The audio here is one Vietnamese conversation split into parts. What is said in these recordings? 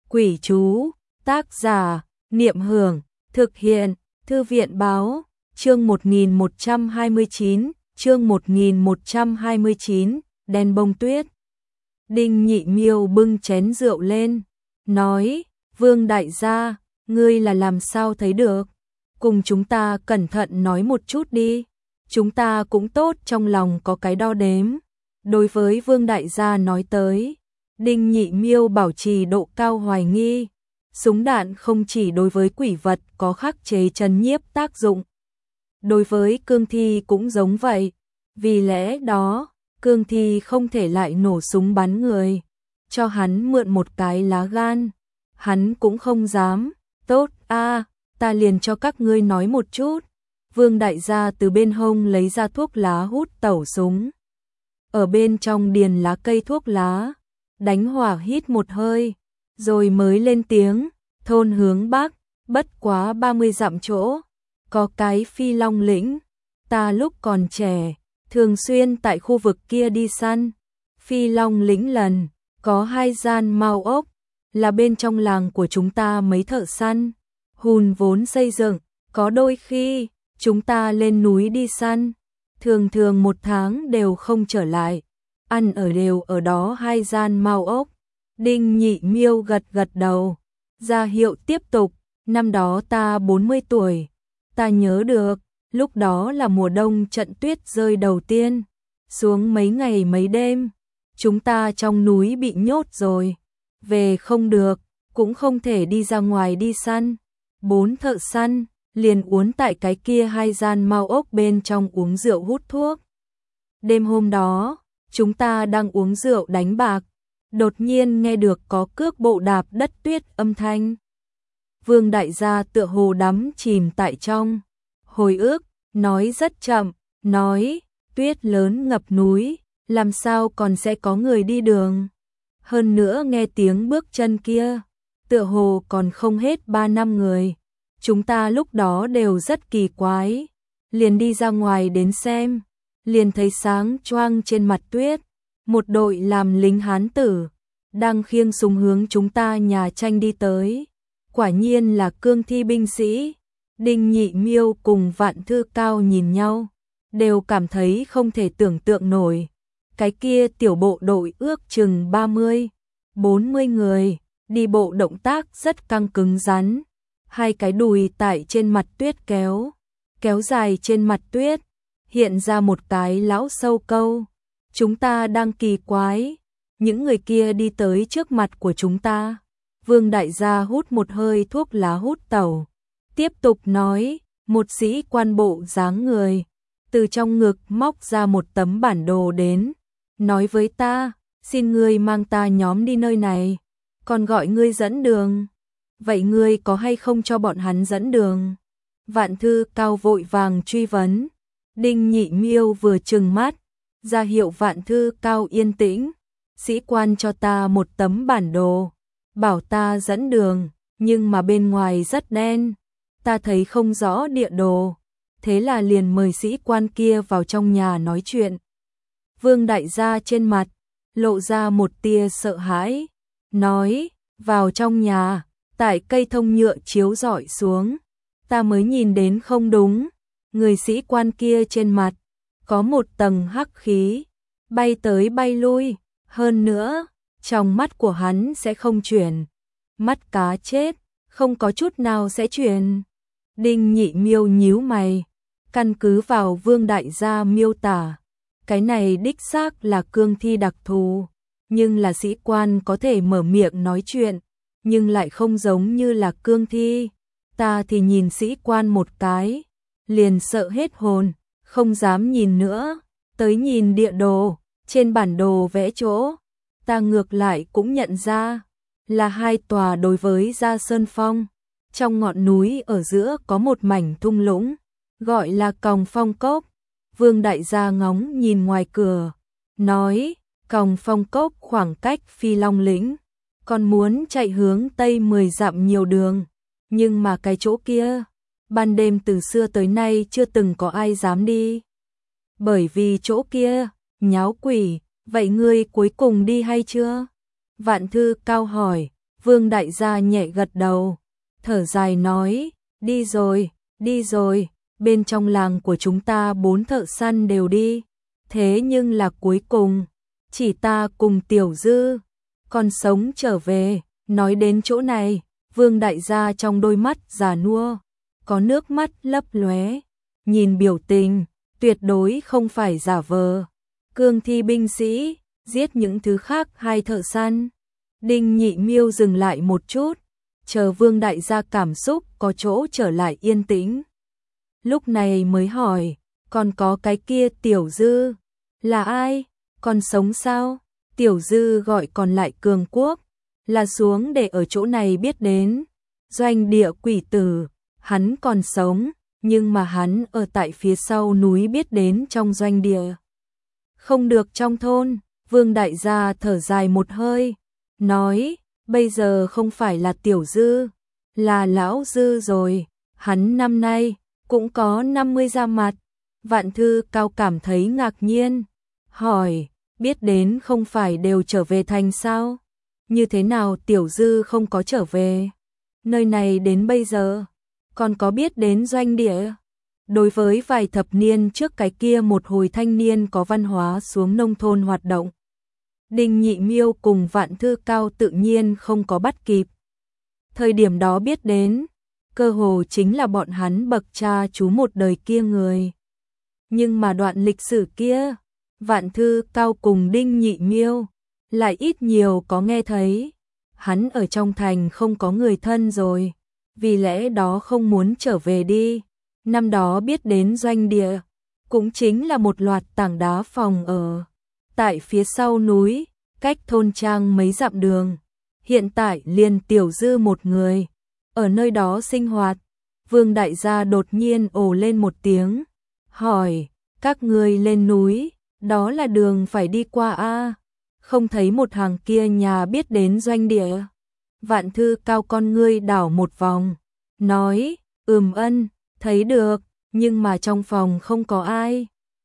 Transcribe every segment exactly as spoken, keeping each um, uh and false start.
Quỷ chú, tác giả, Niệm Hưởng, thực hiện, Thư viện báo, chương một nghìn một trăm hai mươi chín, chương một nghìn một trăm hai mươi chín, đèn bông tuyết. Đinh Nhị Miêu bưng chén rượu lên, nói, Vương đại gia, ngươi là làm sao thấy được? Cùng chúng ta cẩn thận nói một chút đi, chúng ta cũng tốt trong lòng có cái đo đếm. Đối với Vương đại gia nói tới, Đinh Nhị Miêu bảo trì độ cao hoài nghi, súng đạn không chỉ đối với quỷ vật có khắc chế trấn nhiếp tác dụng, đối với cương thi cũng giống vậy, vì lẽ đó, cương thi không thể lại nổ súng bắn người, cho hắn mượn một cái lá gan, hắn cũng không dám. Tốt a, ta liền cho các ngươi nói một chút. Vương đại gia từ bên hông lấy ra thuốc lá hút tẩu súng, ở bên trong điền lá cây thuốc lá, đánh hỏa hít một hơi, rồi mới lên tiếng, thôn hướng bắc, bất quá ba mươi dặm chỗ, có cái Phi Long lĩnh, ta lúc còn trẻ, thường xuyên tại khu vực kia đi săn. Phi Long lĩnh lần, có hai gian mao ốc, là bên trong làng của chúng ta mấy thợ săn, hùn vốn xây dựng, có đôi khi, chúng ta lên núi đi săn, thường thường một tháng đều không trở lại, ăn ở đều ở đó hai gian mao ốc. Đinh Nhị Miêu gật gật đầu, ra hiệu tiếp tục, năm đó ta bốn mươi tuổi, ta nhớ được, lúc đó là mùa đông trận tuyết rơi đầu tiên, xuống mấy ngày mấy đêm, chúng ta trong núi bị nhốt rồi, về không được, cũng không thể đi ra ngoài đi săn, bốn thợ săn liền uốn tại cái kia hai gian mao ốc bên trong uống rượu hút thuốc. Đêm hôm đó, chúng ta đang uống rượu đánh bạc, đột nhiên nghe được có cước bộ đạp đất tuyết âm thanh. Vương đại gia tựa hồ đắm chìm tại trong hồi ức, nói rất chậm, nói, tuyết lớn ngập núi, làm sao còn sẽ có người đi đường. Hơn nữa nghe tiếng bước chân kia, tựa hồ còn không hết ba năm người. Chúng ta lúc đó đều rất kỳ quái, liền đi ra ngoài đến xem, liền thấy sáng choang trên mặt tuyết, một đội làm lính hán tử, đang khiêng súng hướng chúng ta nhà tranh đi tới. Quả nhiên là cương thi binh sĩ. Đinh Nhị Miêu cùng Vạn Thư Cao nhìn nhau, đều cảm thấy không thể tưởng tượng nổi. Cái kia tiểu bộ đội ước chừng ba mươi, bốn mươi người, đi bộ động tác rất căng cứng rắn, hai cái đùi tại trên mặt tuyết kéo, kéo dài trên mặt tuyết, hiện ra một cái lão sâu câu. Chúng ta đang kỳ quái, những người kia đi tới trước mặt của chúng ta. Vương đại gia hút một hơi thuốc lá hút tẩu, tiếp tục nói, một sĩ quan bộ dáng người, từ trong ngực móc ra một tấm bản đồ đến, nói với ta, xin ngươi mang ta nhóm đi nơi này, còn gọi ngươi dẫn đường. Vậy ngươi có hay không cho bọn hắn dẫn đường? Vạn Thư Cao vội vàng truy vấn. Đinh Nhị Miêu vừa trừng mắt, ra hiệu Vạn Thư Cao yên tĩnh. Sĩ quan cho ta một tấm bản đồ, bảo ta dẫn đường, nhưng mà bên ngoài rất đen, ta thấy không rõ địa đồ, thế là liền mời sĩ quan kia vào trong nhà nói chuyện. Vương đại gia trên mặt lộ ra một tia sợ hãi, nói, vào trong nhà, tại cây thông nhựa chiếu rọi xuống, ta mới nhìn đến không đúng, người sĩ quan kia trên mặt có một tầng hắc khí, bay tới bay lui, hơn nữa, trong mắt của hắn sẽ không chuyển, mắt cá chết, không có chút nào sẽ chuyển. Đinh Nhị Miêu nhíu mày, căn cứ vào Vương đại gia miêu tả, cái này đích xác là cương thi đặc thù, nhưng là sĩ quan có thể mở miệng nói chuyện, nhưng lại không giống như là cương thi. Ta thì nhìn sĩ quan một cái, liền sợ hết hồn, không dám nhìn nữa, tới nhìn địa đồ, trên bản đồ vẽ chỗ, ta ngược lại cũng nhận ra, là hai tòa đối với Gia Sơn Phong, trong ngọn núi ở giữa có một mảnh thung lũng, gọi là Còng Phong Cốc. Vương đại gia ngóng nhìn ngoài cửa, nói, Còng Phong Cốc khoảng cách Phi Long lĩnh, còn muốn chạy hướng tây mười dặm nhiều đường, nhưng mà cái chỗ kia, ban đêm từ xưa tới nay chưa từng có ai dám đi. Bởi vì chỗ kia, nháo quỷ, vậy ngươi cuối cùng đi hay chưa? Vạn Thư Cao hỏi. Vương đại gia nhẹ gật đầu, thở dài nói, đi rồi, đi rồi, bên trong làng của chúng ta bốn thợ săn đều đi, thế nhưng là cuối cùng, chỉ ta cùng Tiểu Dư, còn sống trở về. Nói đến chỗ này, Vương đại gia trong đôi mắt già nua, có nước mắt lấp lóe, nhìn biểu tình, tuyệt đối không phải giả vờ. Cương thi binh sĩ, giết những thứ khác hai thợ săn. Đinh Nhị Miêu dừng lại một chút, chờ Vương đại gia cảm xúc có chỗ trở lại yên tĩnh. Lúc này mới hỏi, còn có cái kia Tiểu Dư, là ai, còn sống sao? Tiểu Dư gọi còn lại cường quốc, là xuống để ở chỗ này biết đến. Doanh địa quỷ tử, hắn còn sống, nhưng mà hắn ở tại phía sau núi biết đến trong doanh địa. Không được trong thôn. Vương đại gia thở dài một hơi, nói, bây giờ không phải là Tiểu Dư, là Lão Dư rồi, hắn năm nay cũng có năm mươi ra mặt. Vạn Thư Cao cảm thấy ngạc nhiên, hỏi, biết đến không phải đều trở về thành sao? Như thế nào Tiểu Dư không có trở về? Nơi này đến bây giờ, còn có biết đến doanh địa? Đối với vài thập niên trước cái kia một hồi thanh niên có văn hóa xuống nông thôn hoạt động, Đinh Nhị Miêu cùng Vạn Thư Cao tự nhiên không có bắt kịp. Thời điểm đó biết đến, cơ hồ chính là bọn hắn bậc cha chú một đời kia người. Nhưng mà đoạn lịch sử kia, Vạn Thư Cao cùng Đinh Nhị Miêu lại ít nhiều có nghe thấy. Hắn ở trong thành không có người thân rồi, vì lẽ đó không muốn trở về đi. Năm đó biết đến doanh địa, cũng chính là một loạt tảng đá phòng ở tại phía sau núi, cách thôn trang mấy dặm đường. Hiện tại liền Tiểu Dư một người ở nơi đó sinh hoạt. Vương đại gia đột nhiên ồ lên một tiếng, hỏi, các ngươi lên núi, đó là đường phải đi qua a? Không thấy một hàng kia nhà biết đến doanh địa? Vạn Thư Cao con ngươi đảo một vòng, nói, ừm ân, thấy được, nhưng mà trong phòng không có ai.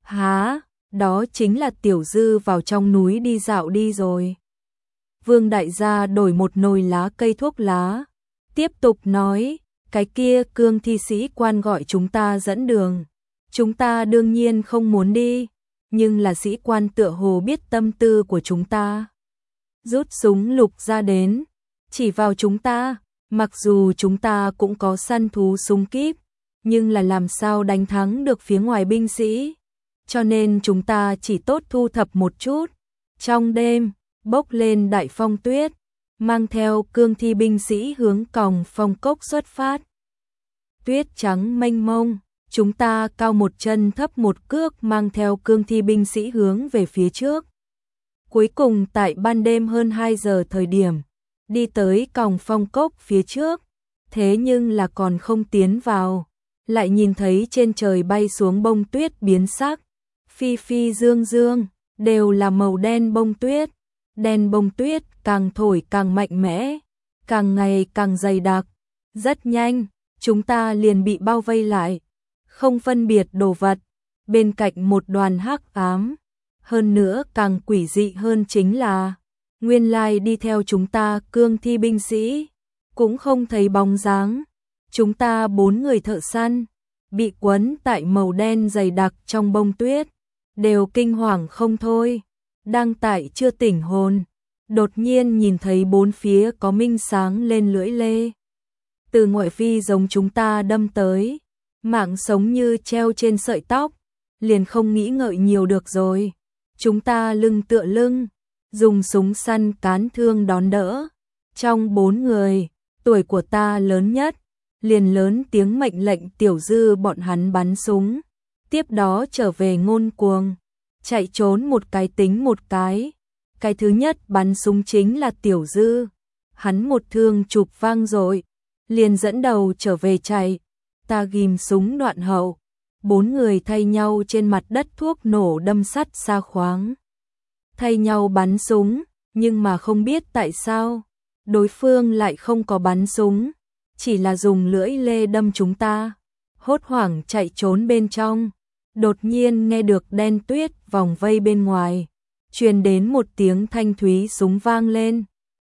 Hả? Đó chính là Tiểu Dư vào trong núi đi dạo đi rồi. Vương đại gia đổi một nồi lá cây thuốc lá, tiếp tục nói, cái kia cương thi sĩ quan gọi chúng ta dẫn đường. Chúng ta đương nhiên không muốn đi, nhưng là sĩ quan tựa hồ biết tâm tư của chúng ta. Rút súng lục ra đến, chỉ vào chúng ta, mặc dù chúng ta cũng có săn thú súng kíp, nhưng là làm sao đánh thắng được phía ngoài binh sĩ. Cho nên chúng ta chỉ tốt thu thập một chút. Trong đêm, bốc lên đại phong tuyết, mang theo cương thi binh sĩ hướng còng phong cốc xuất phát. Tuyết trắng mênh mông, chúng ta cao một chân thấp một cước mang theo cương thi binh sĩ hướng về phía trước. Cuối cùng tại ban đêm hơn hai giờ thời điểm, đi tới còng phong cốc phía trước, thế nhưng là còn không tiến vào, lại nhìn thấy trên trời bay xuống bông tuyết biến sắc, phi phi dương dương, đều là màu đen bông tuyết. Đen bông tuyết càng thổi càng mạnh mẽ, càng ngày càng dày đặc. Rất nhanh, chúng ta liền bị bao vây lại, không phân biệt đồ vật, bên cạnh một đoàn hắc ám. Hơn nữa càng quỷ dị hơn chính là, nguyên lai đi theo chúng ta cương thi binh sĩ, cũng không thấy bóng dáng. Chúng ta bốn người thợ săn, bị quấn tại màu đen dày đặc trong bông tuyết, đều kinh hoàng không thôi. Đang tại chưa tỉnh hồn, đột nhiên nhìn thấy bốn phía có minh sáng lên lưỡi lê. Từ ngoại vi giống chúng ta đâm tới, mạng sống như treo trên sợi tóc, liền không nghĩ ngợi nhiều được rồi. Chúng ta lưng tựa lưng, dùng súng săn cán thương đón đỡ. Trong bốn người, tuổi của ta lớn nhất, liền lớn tiếng mệnh lệnh Tiểu Dư bọn hắn bắn súng. Tiếp đó trở về ngôn cuồng, chạy trốn một cái tính một cái. Cái thứ nhất bắn súng chính là Tiểu Dư. Hắn một thương chụp vang rồi, liền dẫn đầu trở về chạy. Ta ghim súng đoạn hậu. Bốn người thay nhau trên mặt đất thuốc nổ đâm sắt xa khoáng. Thay nhau bắn súng, nhưng mà không biết tại sao, đối phương lại không có bắn súng, chỉ là dùng lưỡi lê đâm chúng ta. Hốt hoảng chạy trốn bên trong, đột nhiên nghe được đen tuyết vòng vây bên ngoài, truyền đến một tiếng thanh thúy súng vang lên.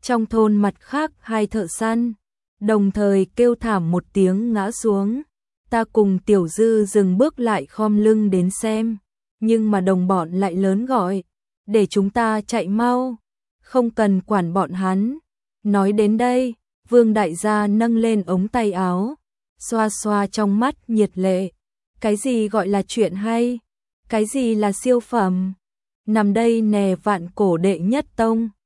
Trong thôn mặt khác hai thợ săn, đồng thời kêu thảm một tiếng ngã xuống. Ta cùng Tiểu Dư dừng bước lại khom lưng đến xem, nhưng mà đồng bọn lại lớn gọi, để chúng ta chạy mau, không cần quản bọn hắn. Nói đến đây, Vương đại gia nâng lên ống tay áo, xoa xoa trong mắt nhiệt lệ. Cái gì gọi là chuyện hay? Cái gì là siêu phẩm? Nằm đây nè vạn cổ đệ nhất tông.